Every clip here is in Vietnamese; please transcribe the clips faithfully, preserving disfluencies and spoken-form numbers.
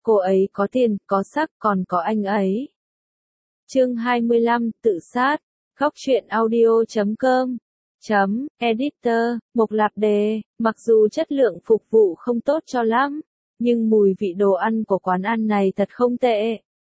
Cô ấy có tiền, có sắc, còn có anh ấy. Chương hai mươi lăm, tự sát. Góc truyện audio chấm com chấm editor, Mộc Lạp Đề. Mặc dù chất lượng phục vụ không tốt cho lắm, nhưng mùi vị đồ ăn của quán ăn này thật không tệ.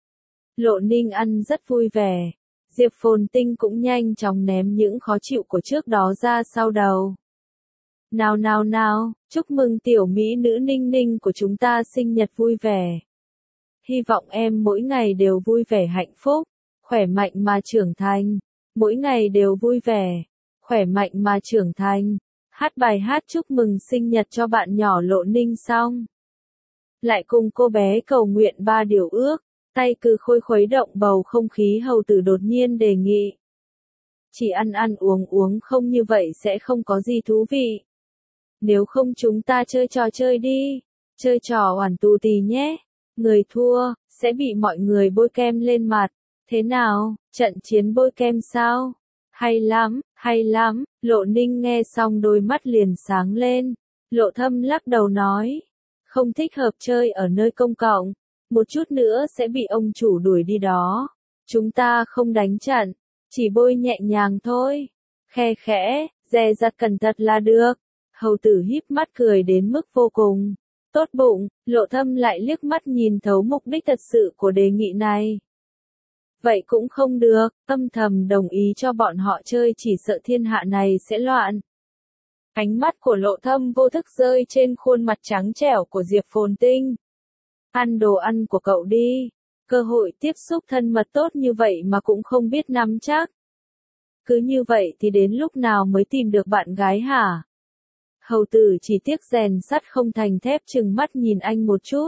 Lộ Ninh ăn rất vui vẻ. Diệp Phồn Tinh cũng nhanh chóng ném những khó chịu của trước đó ra sau đầu. Nào nào nào, chúc mừng tiểu mỹ nữ Ninh Ninh của chúng ta sinh nhật vui vẻ. Hy vọng em mỗi ngày đều vui vẻ hạnh phúc, khỏe mạnh mà trưởng thành. Mỗi ngày đều vui vẻ, khỏe mạnh mà trưởng thành. Hát bài hát chúc mừng sinh nhật cho bạn nhỏ Lộ Ninh xong. Lại cùng cô bé cầu nguyện ba điều ước, tay cứ khôi khuấy động bầu không khí. Hầu tử đột nhiên đề nghị. Chỉ ăn ăn uống uống không như vậy sẽ không có gì thú vị. Nếu không chúng ta chơi trò chơi đi, chơi trò oản tù tì nhé. Người thua, sẽ bị mọi người bôi kem lên mặt. Thế nào, trận chiến bôi kem sao? Hay lắm, hay lắm. Lộ Ninh nghe xong đôi mắt liền sáng lên. Lộ Thâm lắc đầu nói. Không thích hợp chơi ở nơi công cộng. Một chút nữa sẽ bị ông chủ đuổi đi đó. Chúng ta không đánh trận, chỉ bôi nhẹ nhàng thôi. Khe khẽ, dè dặt cẩn thận là được. Hầu tử híp mắt cười đến mức vô cùng tốt bụng. Lộ Thâm lại liếc mắt nhìn thấu mục đích thật sự của đề nghị này. Vậy cũng không được, âm thầm đồng ý cho bọn họ chơi, chỉ sợ thiên hạ này sẽ loạn. Ánh mắt của Lộ Thâm vô thức rơi trên khuôn mặt trắng trẻo của Diệp Phồn Tinh. Ăn đồ ăn của cậu đi, cơ hội tiếp xúc thân mật tốt như vậy mà cũng không biết nắm chắc. Cứ như vậy thì đến lúc nào mới tìm được bạn gái hả? Hầu tử chỉ tiếc rèn sắt không thành thép, chừng mắt nhìn anh một chút.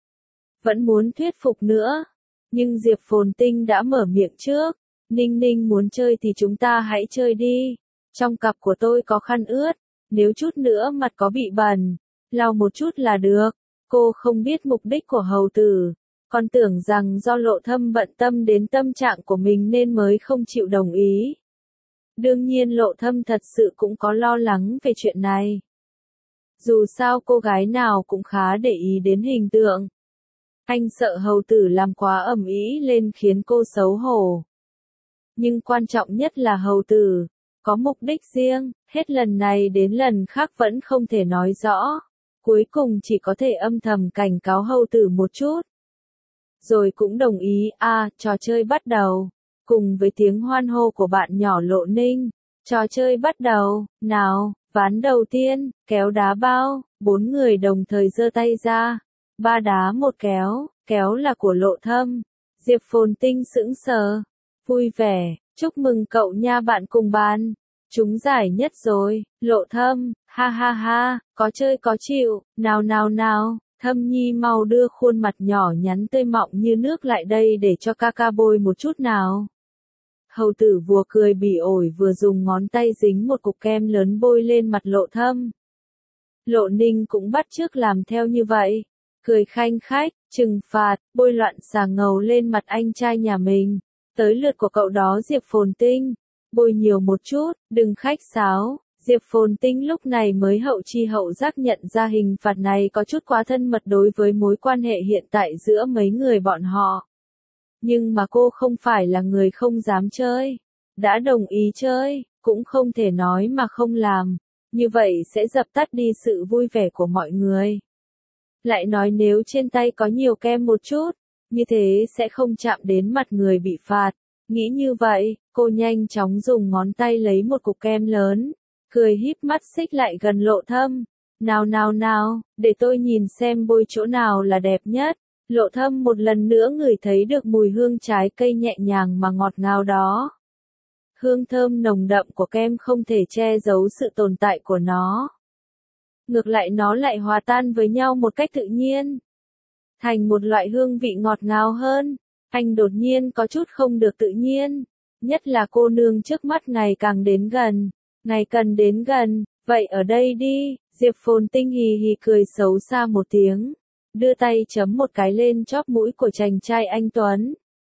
Vẫn muốn thuyết phục nữa. Nhưng Diệp Phồn Tinh đã mở miệng trước. Ninh Ninh muốn chơi thì chúng ta hãy chơi đi. Trong cặp của tôi có khăn ướt. Nếu chút nữa mặt có bị bẩn, lau một chút là được. Cô không biết mục đích của hầu tử. Còn tưởng rằng do Lộ Thâm bận tâm đến tâm trạng của mình nên mới không chịu đồng ý. Đương nhiên Lộ Thâm thật sự cũng có lo lắng về chuyện này. Dù sao cô gái nào cũng khá để ý đến hình tượng. Anh sợ hầu tử làm quá ầm ĩ lên khiến cô xấu hổ. Nhưng quan trọng nhất là hầu tử có mục đích riêng, hết lần này đến lần khác vẫn không thể nói rõ. Cuối cùng chỉ có thể âm thầm cảnh cáo hầu tử một chút. Rồi cũng đồng ý. À, trò chơi bắt đầu. Cùng với tiếng hoan hô của bạn nhỏ Lộ Ninh, trò chơi bắt đầu. Nào, ván đầu tiên, kéo đá bao. Bốn người đồng thời giơ tay ra. Ba đá một kéo, kéo là của Lộ Thâm. Diệp Phồn Tinh sững sờ, vui vẻ, chúc mừng cậu nha bạn cùng bàn. Chúng giải nhất rồi. Lộ Thâm, ha ha ha, có chơi có chịu. Nào nào nào, Thâm Nhi mau đưa khuôn mặt nhỏ nhắn tươi mọng như nước lại đây để cho ca ca bôi một chút nào. Hầu tử vừa cười bỉ ổi vừa dùng ngón tay dính một cục kem lớn bôi lên mặt Lộ Thâm. Lộ Ninh cũng bắt chước làm theo như vậy. Cười khanh khách, trừng phạt, bôi loạn xà ngầu lên mặt anh trai nhà mình. Tới lượt của cậu đó Diệp Phồn Tinh. Bôi nhiều một chút, đừng khách sáo. Diệp Phồn Tinh lúc này mới hậu chi hậu giác nhận ra hình phạt này có chút quá thân mật đối với mối quan hệ hiện tại giữa mấy người bọn họ. Nhưng mà cô không phải là người không dám chơi. Đã đồng ý chơi, cũng không thể nói mà không làm. Như vậy sẽ dập tắt đi sự vui vẻ của mọi người. Lại nói nếu trên tay có nhiều kem một chút, như thế sẽ không chạm đến mặt người bị phạt. Nghĩ như vậy, cô nhanh chóng dùng ngón tay lấy một cục kem lớn, cười híp mắt xích lại gần Lộ Thâm. Nào nào nào, để tôi nhìn xem bôi chỗ nào là đẹp nhất. Lộ Thâm một lần nữa ngửi thấy được mùi hương trái cây nhẹ nhàng mà ngọt ngào đó. Hương thơm nồng đậm của kem không thể che giấu sự tồn tại của nó. Ngược lại nó lại hòa tan với nhau một cách tự nhiên. Thành một loại hương vị ngọt ngào hơn. Anh đột nhiên có chút không được tự nhiên. Nhất là cô nương trước mắt ngày càng đến gần. Ngày cần đến gần. Vậy ở đây đi. Diệp Phồn Tinh hì hì cười xấu xa một tiếng. Đưa tay chấm một cái lên chóp mũi của chàng trai anh Tuấn.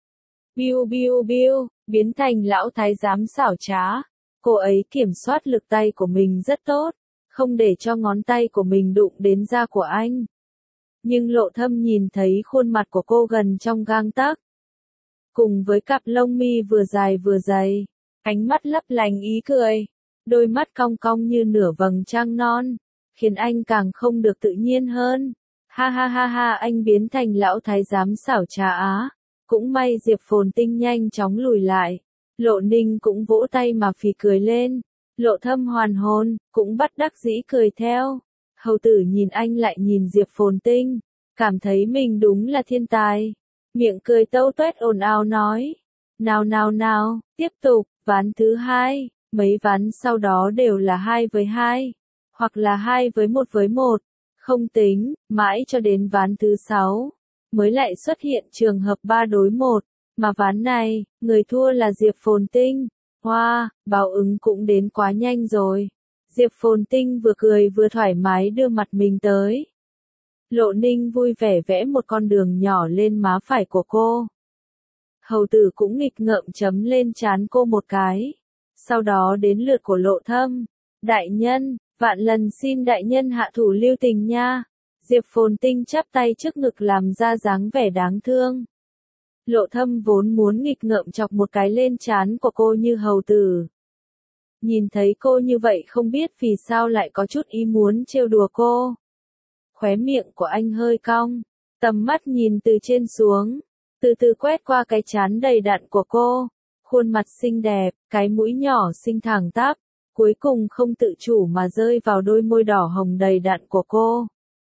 Biu biu biu. Biến thành lão thái giám xảo trá. Cô ấy kiểm soát lực tay của mình rất tốt. Không để cho ngón tay của mình đụng đến da của anh. Nhưng Lộ Thâm nhìn thấy khuôn mặt của cô gần trong gang tấc, cùng với cặp lông mi vừa dài vừa dày, ánh mắt lấp lánh ý cười, đôi mắt cong cong như nửa vầng trăng non, khiến anh càng không được tự nhiên hơn. Ha ha ha ha, anh biến thành lão thái giám xảo trá á. Cũng may Diệp Phồn Tinh nhanh chóng lùi lại. Lộ Ninh cũng vỗ tay mà phì cười lên. Lộ Thâm hoàn hồn, cũng bất đắc dĩ cười theo. Hầu tử nhìn anh lại nhìn Diệp Phồn Tinh, cảm thấy mình đúng là thiên tài. Miệng cười tâu tuét ồn ào nói. Nào nào nào, tiếp tục, ván thứ hai, mấy ván sau đó đều là hai với hai, hoặc là hai với một với một. Không tính, mãi cho đến ván thứ sáu, mới lại xuất hiện trường hợp ba đối một, mà ván này, người thua là Diệp Phồn Tinh. Hoa, wow, báo ứng cũng đến quá nhanh rồi. Diệp Phồn Tinh vừa cười vừa thoải mái đưa mặt mình tới. Lộ Ninh vui vẻ vẽ một con đường nhỏ lên má phải của cô. Hầu tử cũng nghịch ngợm chấm lên trán cô một cái. Sau đó đến lượt của Lộ Thâm. Đại nhân, vạn lần xin đại nhân hạ thủ lưu tình nha. Diệp Phồn Tinh chắp tay trước ngực làm ra dáng vẻ đáng thương. Lộ Thâm vốn muốn nghịch ngợm chọc một cái lên trán của cô như hầu tử. Nhìn thấy cô như vậy không biết vì sao lại có chút ý muốn trêu đùa cô. Khóe miệng của anh hơi cong, tầm mắt nhìn từ trên xuống, từ từ quét qua cái trán đầy đặn của cô. Khuôn mặt xinh đẹp, cái mũi nhỏ xinh thẳng tắp, cuối cùng không tự chủ mà rơi vào đôi môi đỏ hồng đầy đặn của cô.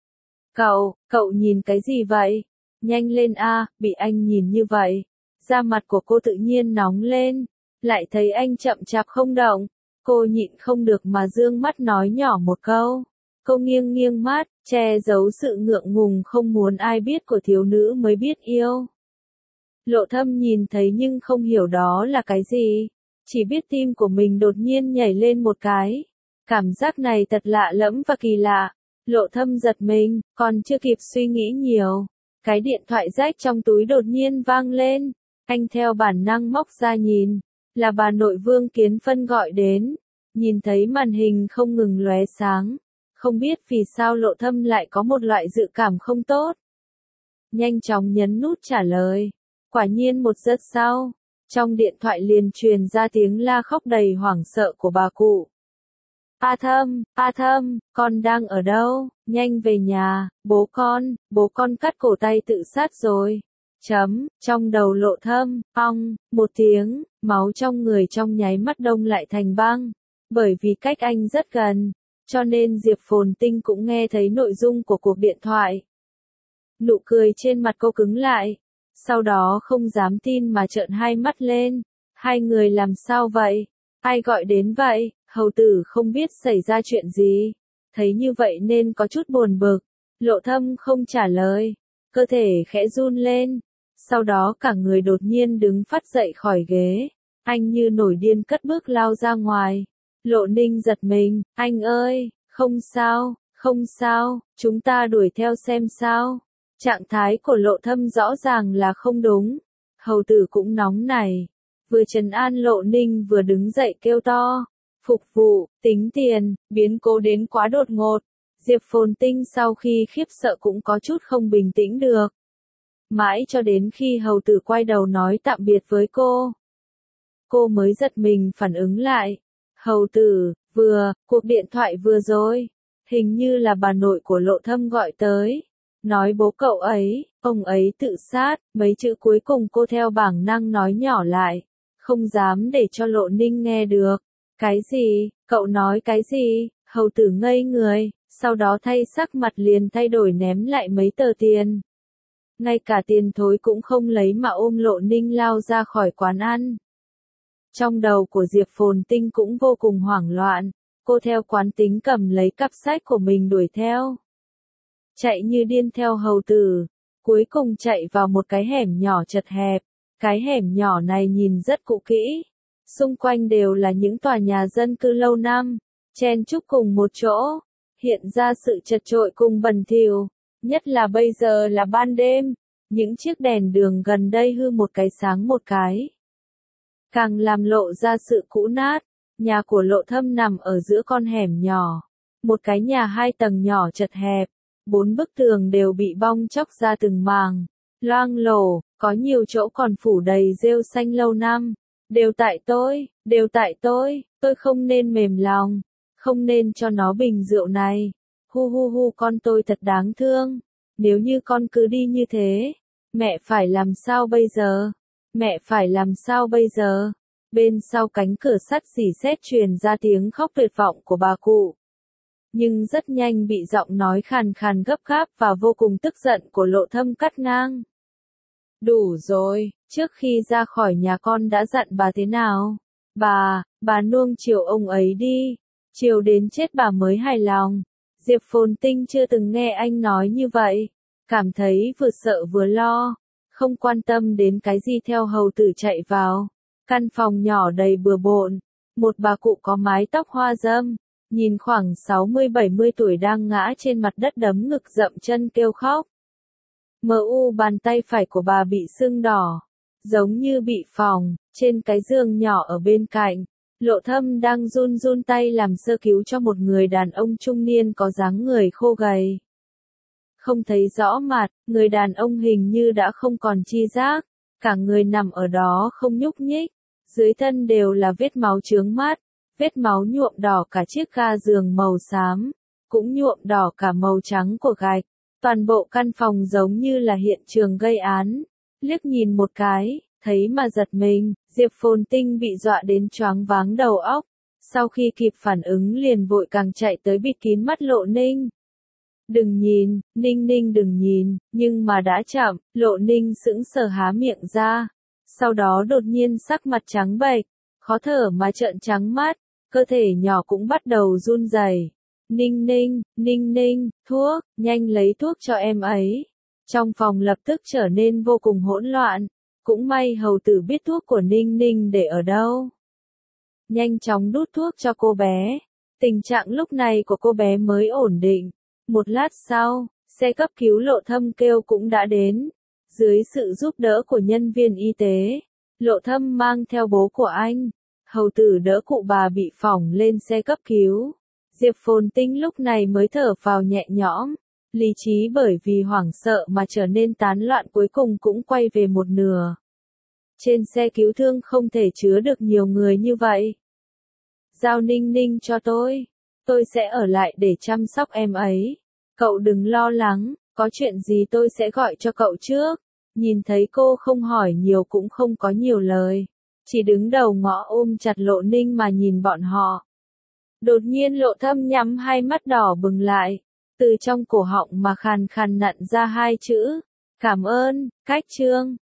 Cậu, cậu nhìn cái gì vậy? Nhanh lên a, bị anh nhìn như vậy. Da mặt của cô tự nhiên nóng lên, lại thấy anh chậm chạp không động. Cô nhịn không được mà dương mắt nói nhỏ một câu. Cô nghiêng nghiêng mắt, che giấu sự ngượng ngùng không muốn ai biết của thiếu nữ mới biết yêu. Lộ Thâm nhìn thấy nhưng không hiểu đó là cái gì. Chỉ biết tim của mình đột nhiên nhảy lên một cái. Cảm giác này thật lạ lẫm và kỳ lạ. Lộ Thâm giật mình, còn chưa kịp suy nghĩ nhiều. Cái điện thoại rách trong túi đột nhiên vang lên. Anh theo bản năng móc ra nhìn. Là bà nội Vương Kiến Phân gọi đến. Nhìn thấy màn hình không ngừng lóe sáng. Không biết vì sao Lộ Thâm lại có một loại dự cảm không tốt. Nhanh chóng nhấn nút trả lời. Quả nhiên một giây sau, trong điện thoại liền truyền ra tiếng la khóc đầy hoảng sợ của bà cụ. A Thâm, A Thâm, con đang ở đâu? Nhanh về nhà, bố con, bố con cắt cổ tay tự sát rồi. Chấm, trong đầu Lộ Thâm, ong, một tiếng, máu trong người trong nháy mắt đông lại thành băng. Bởi vì cách anh rất gần, cho nên Diệp Phồn Tinh cũng nghe thấy nội dung của cuộc điện thoại. Nụ cười trên mặt cô cứng lại. Sau đó không dám tin mà trợn hai mắt lên. Hai người làm sao vậy? Ai gọi đến vậy? Hầu tử không biết xảy ra chuyện gì. Thấy như vậy nên có chút buồn bực. Lộ Thâm không trả lời. Cơ thể khẽ run lên. Sau đó cả người đột nhiên đứng phắt dậy khỏi ghế. Anh như nổi điên cất bước lao ra ngoài. Lộ Ninh giật mình. Anh ơi, không sao, không sao, chúng ta đuổi theo xem sao. Trạng thái của Lộ Thâm rõ ràng là không đúng. Hầu tử cũng nóng này. Vừa trấn an Lộ Ninh vừa đứng dậy kêu to. Phục vụ, tính tiền, biến cố đến quá đột ngột. Diệp Phồn Tinh sau khi khiếp sợ cũng có chút không bình tĩnh được. Mãi cho đến khi hầu tử quay đầu nói tạm biệt với cô. Cô mới giật mình phản ứng lại. Hầu tử, vừa, cuộc điện thoại vừa rồi. Hình như là bà nội của Lộ Thâm gọi tới. Nói bố cậu ấy, ông ấy tự sát, mấy chữ cuối cùng cô theo bản năng nói nhỏ lại. Không dám để cho Lộ Ninh nghe được. Cái gì, cậu nói cái gì, hầu tử ngây người, sau đó thay sắc mặt liền thay đổi ném lại mấy tờ tiền. Ngay cả tiền thối cũng không lấy mà ôm Lộ Ninh lao ra khỏi quán ăn. Trong đầu của Diệp Phồn Tinh cũng vô cùng hoảng loạn, cô theo quán tính cầm lấy cặp sách của mình đuổi theo. Chạy như điên theo hầu tử, cuối cùng chạy vào một cái hẻm nhỏ chật hẹp. Cái hẻm nhỏ này nhìn rất cũ kỹ. Xung quanh đều là những tòa nhà dân cư lâu năm, chen chúc cùng một chỗ, hiện ra sự chật chội cùng bẩn thỉu, nhất là bây giờ là ban đêm, những chiếc đèn đường gần đây hư một cái sáng một cái. Càng làm lộ ra sự cũ nát, nhà của Lộ Thâm nằm ở giữa con hẻm nhỏ, một cái nhà hai tầng nhỏ chật hẹp, bốn bức tường đều bị bong chóc ra từng màng, loang lổ, có nhiều chỗ còn phủ đầy rêu xanh lâu năm. Đều tại tôi, đều tại tôi, tôi không nên mềm lòng, không nên cho nó bình rượu này. Hu hu hu, con tôi thật đáng thương. Nếu như con cứ đi như thế, mẹ phải làm sao bây giờ? Mẹ phải làm sao bây giờ? Bên sau cánh cửa sắt xỉ sét truyền ra tiếng khóc tuyệt vọng của bà cụ. Nhưng rất nhanh bị giọng nói khàn khàn gấp gáp và vô cùng tức giận của Lộ Thâm cắt ngang. Đủ rồi, trước khi ra khỏi nhà con đã dặn bà thế nào? Bà, bà nuông chiều ông ấy đi, chiều đến chết bà mới hài lòng. Diệp Phồn Tinh chưa từng nghe anh nói như vậy, cảm thấy vừa sợ vừa lo, không quan tâm đến cái gì theo hầu tử chạy vào. Căn phòng nhỏ đầy bừa bộn, một bà cụ có mái tóc hoa râm, nhìn khoảng sáu mươi bảy mươi tuổi đang ngã trên mặt đất đấm ngực dậm chân kêu khóc. Mờ u bàn tay phải của bà bị sưng đỏ, giống như bị phỏng, trên cái giường nhỏ ở bên cạnh. Lộ Thâm đang run run tay làm sơ cứu cho một người đàn ông trung niên có dáng người khô gầy. Không thấy rõ mặt, người đàn ông hình như đã không còn chi giác, cả người nằm ở đó không nhúc nhích, dưới thân đều là vết máu chướng mắt, vết máu nhuộm đỏ cả chiếc ga giường màu xám, cũng nhuộm đỏ cả màu trắng của gạch. Toàn bộ căn phòng giống như là hiện trường gây án. Liếc nhìn một cái, thấy mà giật mình, Diệp Phồn Tinh bị dọa đến choáng váng đầu óc. Sau khi kịp phản ứng liền vội càng chạy tới bịt kín mắt Lộ Ninh. Đừng nhìn, Ninh Ninh đừng nhìn, nhưng mà đã chậm, Lộ Ninh sững sờ há miệng ra. Sau đó đột nhiên sắc mặt trắng bệch, khó thở mà trợn trắng mắt, cơ thể nhỏ cũng bắt đầu run rẩy. Ninh Ninh, Ninh Ninh, thuốc, nhanh lấy thuốc cho em ấy. Trong phòng lập tức trở nên vô cùng hỗn loạn, cũng may hầu tử biết thuốc của Ninh Ninh để ở đâu. Nhanh chóng đút thuốc cho cô bé, tình trạng lúc này của cô bé mới ổn định. Một lát sau, xe cấp cứu Lộ Thâm kêu cũng đã đến. Dưới sự giúp đỡ của nhân viên y tế, Lộ Thâm mang theo bố của anh, hầu tử đỡ cụ bà bị phỏng lên xe cấp cứu. Diệp Phồn Tinh lúc này mới thở vào nhẹ nhõm, lý trí bởi vì hoảng sợ mà trở nên tán loạn cuối cùng cũng quay về một nửa. Trên xe cứu thương không thể chứa được nhiều người như vậy. Giao Ninh Ninh cho tôi, tôi sẽ ở lại để chăm sóc em ấy. Cậu đừng lo lắng, có chuyện gì tôi sẽ gọi cho cậu trước. Nhìn thấy cô không hỏi nhiều cũng không có nhiều lời, chỉ đứng đầu ngõ ôm chặt Lộ Ninh mà nhìn bọn họ. Đột nhiên Lộ Thâm nhắm hai mắt đỏ bừng lại, từ trong cổ họng mà khàn khàn nặn ra hai chữ, cảm ơn, Cách Trương.